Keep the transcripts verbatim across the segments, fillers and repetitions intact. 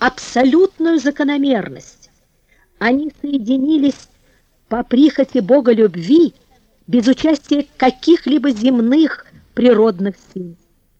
абсолютную закономерность. Они соединились по прихоти Бога любви, без участия каких-либо земных природных сил.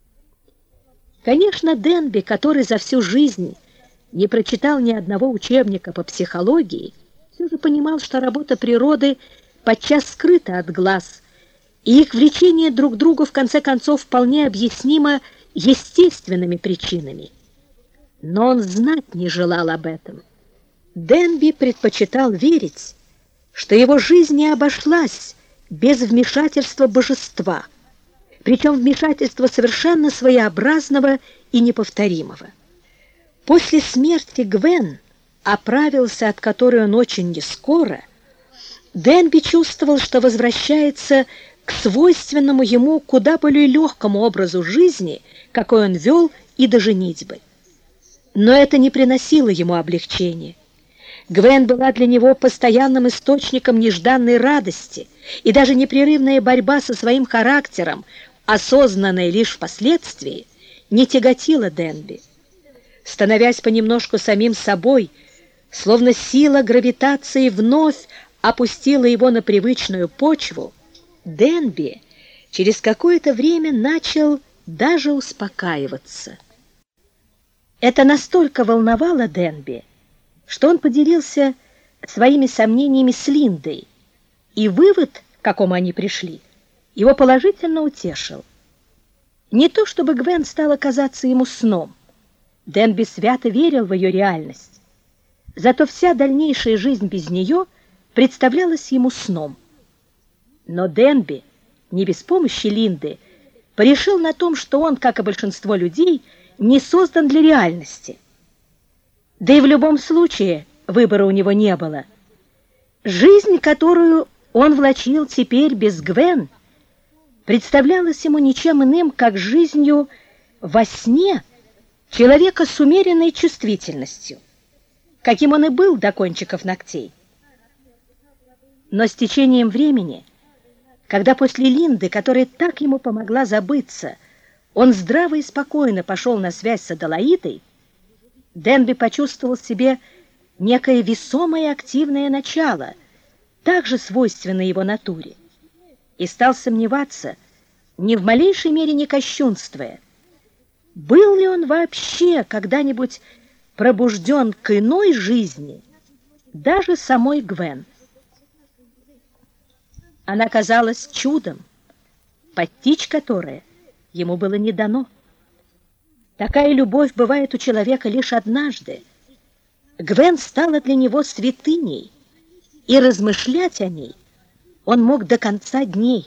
Конечно, Денби, который за всю жизнь не прочитал ни одного учебника по психологии, все же понимал, что работа природы подчас скрыта от глаз, и их влечение друг к другу в конце концов вполне объяснимо естественными причинами. Но он знать не желал об этом. Денби предпочитал верить, что его жизнь не обошлась без вмешательства божества, причем вмешательства совершенно своеобразного и неповторимого. После смерти Гвен, оправился от которой он очень нескоро, Денби чувствовал, что возвращается к свойственному ему куда более легкому образу жизни, какой он вел и до женитьбы. Но это не приносило ему облегчения. Гвен была для него постоянным источником нежданной радости, и даже непрерывная борьба со своим характером, осознанная лишь впоследствии, не тяготила Денби. Становясь понемножку самим собой, словно сила гравитации вновь опустила его на привычную почву, Денби через какое-то время начал даже успокаиваться. Это настолько волновало Денби, что он поделился своими сомнениями с Линдой, и вывод, к какому они пришли, его положительно утешил. Не то чтобы Гвен стала казаться ему сном. Денби свято верил в ее реальность. Зато вся дальнейшая жизнь без нее представлялась ему сном. Но Денби, не без помощи Линды, порешил на том, что он, как и большинство людей, не создан для реальности. Да и в любом случае выбора у него не было. Жизнь, которую он влачил теперь без Гвен, представлялась ему ничем иным, как жизнью во сне человека с умеренной чувствительностью, каким он и был до кончиков ногтей. Но с течением времени, когда после Линды, которая так ему помогла забыться, он здраво и спокойно пошел на связь с Аделаидой, Денби почувствовал в себе некое весомое активное начало, также свойственное его натуре, и стал сомневаться, ни в малейшей мере не кощунствуя, был ли он вообще когда-нибудь пробужден к иной жизни, даже самой Гвен. Она казалась чудом, постичь которое ему было не дано. Такая любовь бывает у человека лишь однажды. Гвен стала для него святыней, и размышлять о ней он мог до конца дней.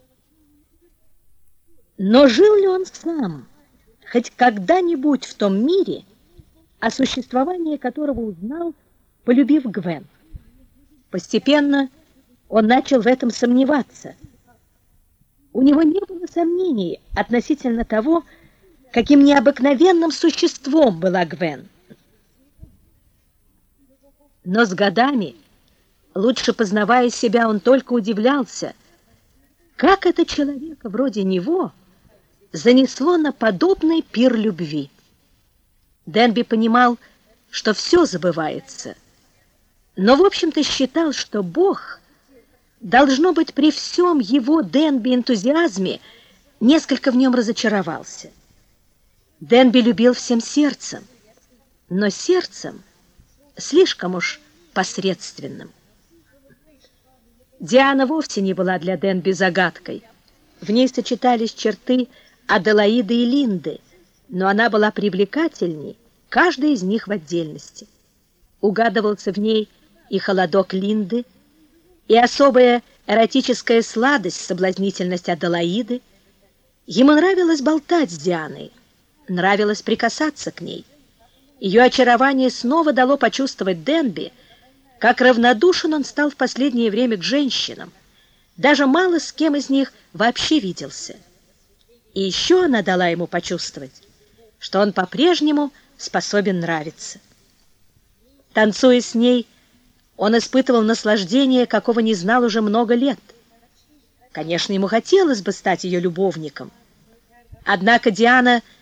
Но жил ли он сам хоть когда-нибудь в том мире, о существовании которого узнал, полюбив Гвен? Постепенно он начал в этом сомневаться. У него не было сомнений относительно того, каким необыкновенным существом была Гвен. Но с годами, лучше познавая себя, он только удивлялся, как это человека вроде него занесло на подобный пир любви. Денби понимал, что все забывается, но, в общем-то, считал, что Бог, должно быть, при всем его Денби энтузиазме несколько в нем разочаровался. Денби любил всем сердцем, но сердцем слишком уж посредственным. Диана вовсе не была для Денби загадкой. В ней сочетались черты Аделаиды и Линды, но она была привлекательней, каждая из них в отдельности. Угадывался в ней и холодок Линды, и особая эротическая сладость, соблазнительность Аделаиды. Ему нравилось болтать с Дианой, нравилось прикасаться к ней. Ее очарование снова дало почувствовать Денби, как равнодушен он стал в последнее время к женщинам, даже мало с кем из них вообще виделся. И еще она дала ему почувствовать, что он по-прежнему способен нравиться. Танцуя с ней, он испытывал наслаждение, какого не знал уже много лет. Конечно, ему хотелось бы стать ее любовником. Однако Диана